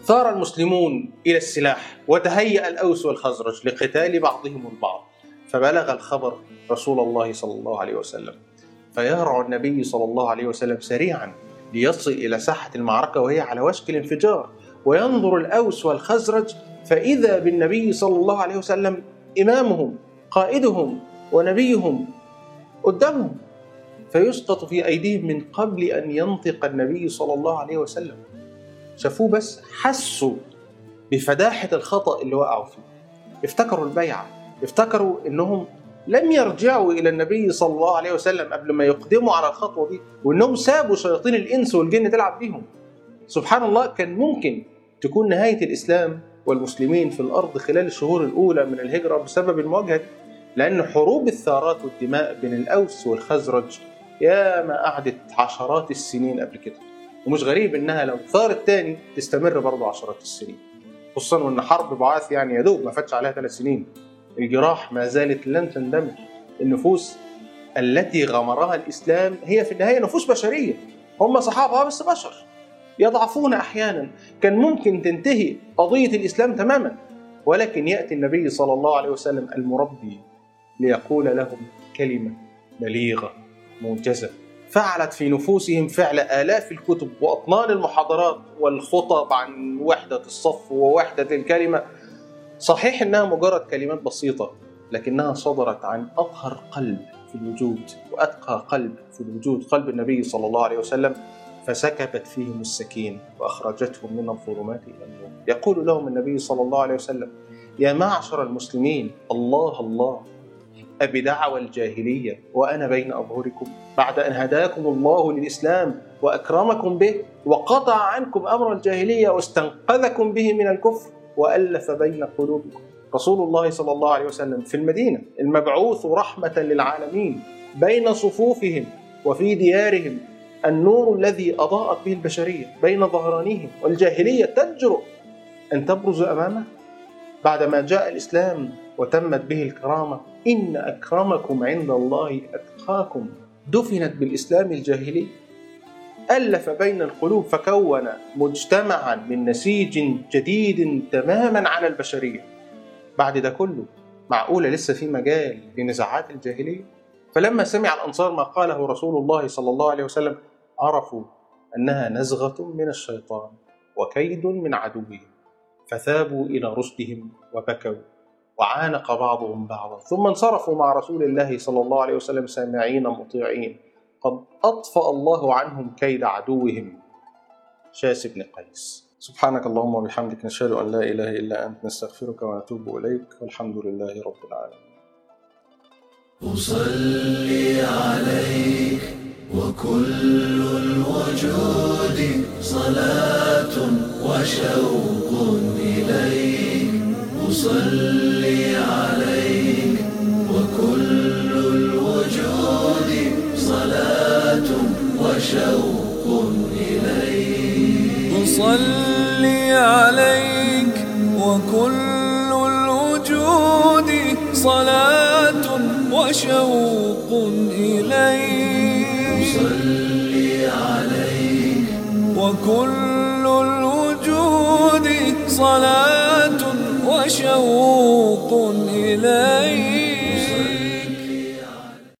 ثار المسلمون إلى السلاح، وتهيأ الأوس والخزرج لقتال بعضهم البعض، فبلغ الخبر رسول الله صلى الله عليه وسلم، فيهرع النبي صلى الله عليه وسلم سريعا ليصل إلى ساحة المعركة وهي على وشك الانفجار، وينظر الأوس والخزرج فإذا بالنبي صلى الله عليه وسلم إمامهم قائدهم ونبيهم قدامهم، فيسقط في أيديهم من قبل أن ينطق النبي صلى الله عليه وسلم. شافوه بس حسوا بفداحة الخطأ اللي وقعوا فيه، افتكروا البيعة، افتكروا إنهم لم يرجعوا إلى النبي صلى الله عليه وسلم قبل ما يقدموا على الخطوة دي، وإنهم سابوا شياطين الإنس والجن تلعب بيهم. سبحان الله، كان ممكن تكون نهاية الإسلام والمسلمين في الأرض خلال الشهور الأولى من الهجرة بسبب المواجهة دي، لأن حروب الثارات والدماء بين الأوس والخزرج يا ما قعدت عشرات السنين قبل كده، ومش غريب إنها لو ثارت تاني تستمر برضو عشرات السنين، خصوصا وإن حرب بعاث يعني يدوب ما فاتش عليها 3 سنين. الجراح ما زالت لن تندمج. النفوس التي غمرها الإسلام هي في النهاية نفوس بشرية، هم صحابها بس بشر يضعفون أحيانا. كان ممكن تنتهي قضية الإسلام تماما، ولكن يأتي النبي صلى الله عليه وسلم المربي ليقول لهم كلمة بليغة موجزة فعلت في نفوسهم فعل آلاف الكتب وأطنان المحاضرات والخطب عن وحدة الصف ووحدة الكلمة. صحيح إنها مجرد كلمات بسيطة، لكنها صدرت عن أطهر قلب في الوجود وأتقى قلب في الوجود، قلب النبي صلى الله عليه وسلم، فسكبت فيهم السكينة وأخرجتهم من الظلمات إلى النور. يقول لهم النبي صلى الله عليه وسلم: يا معشر المسلمين، الله الله، أبدعوى الجاهلية وأنا بين أظهركم بعد أن هداكم الله للإسلام وأكرمكم به وقطع عنكم أمر الجاهلية واستنقذكم به من الكفر وألف بين قلوبكم. رسول الله صلى الله عليه وسلم في المدينة المبعوث رحمة للعالمين، بين صفوفهم وفي ديارهم النور الذي أضاءت به البشرية بين ظهرانيهم، والجاهلية تجرؤ أن تبرز أمامه بعدما جاء الإسلام وتمت به الكرامة. إن أكرمكم عند الله أتقاكم. دفنت بالإسلام الجاهلي، ألف بين القلوب فكون مجتمعا من نسيج جديد تماما على البشرية. بعد ده كله معقولة لسه في مجال لنزاعات الجاهلية؟ فلما سمع الأنصار ما قاله رسول الله صلى الله عليه وسلم عرفوا أنها نزغة من الشيطان وكيد من عدوهم، فثابوا إلى رشدهم وبكوا وعانق بعضهم بعضا، ثم انصرفوا مع رسول الله صلى الله عليه وسلم سامعين مطيعين، قد أطفأ الله عنهم كيد عدوهم شاس بن قيس. سبحانك اللهم وبحمدك، نشهد أن لا إله إلا أنت، نستغفرك ونتوب إليك، والحمد لله رب العالمين. أصلي عليك وكل الوجود صلاة وشوق إليك، أصلي عليك وكل الوجود صلاة وشوق إليك، أصلي عليك وكل الوجود صلاة وشوق إليك، أصلي عليك وكل الوجود صلاة وشوق إليك.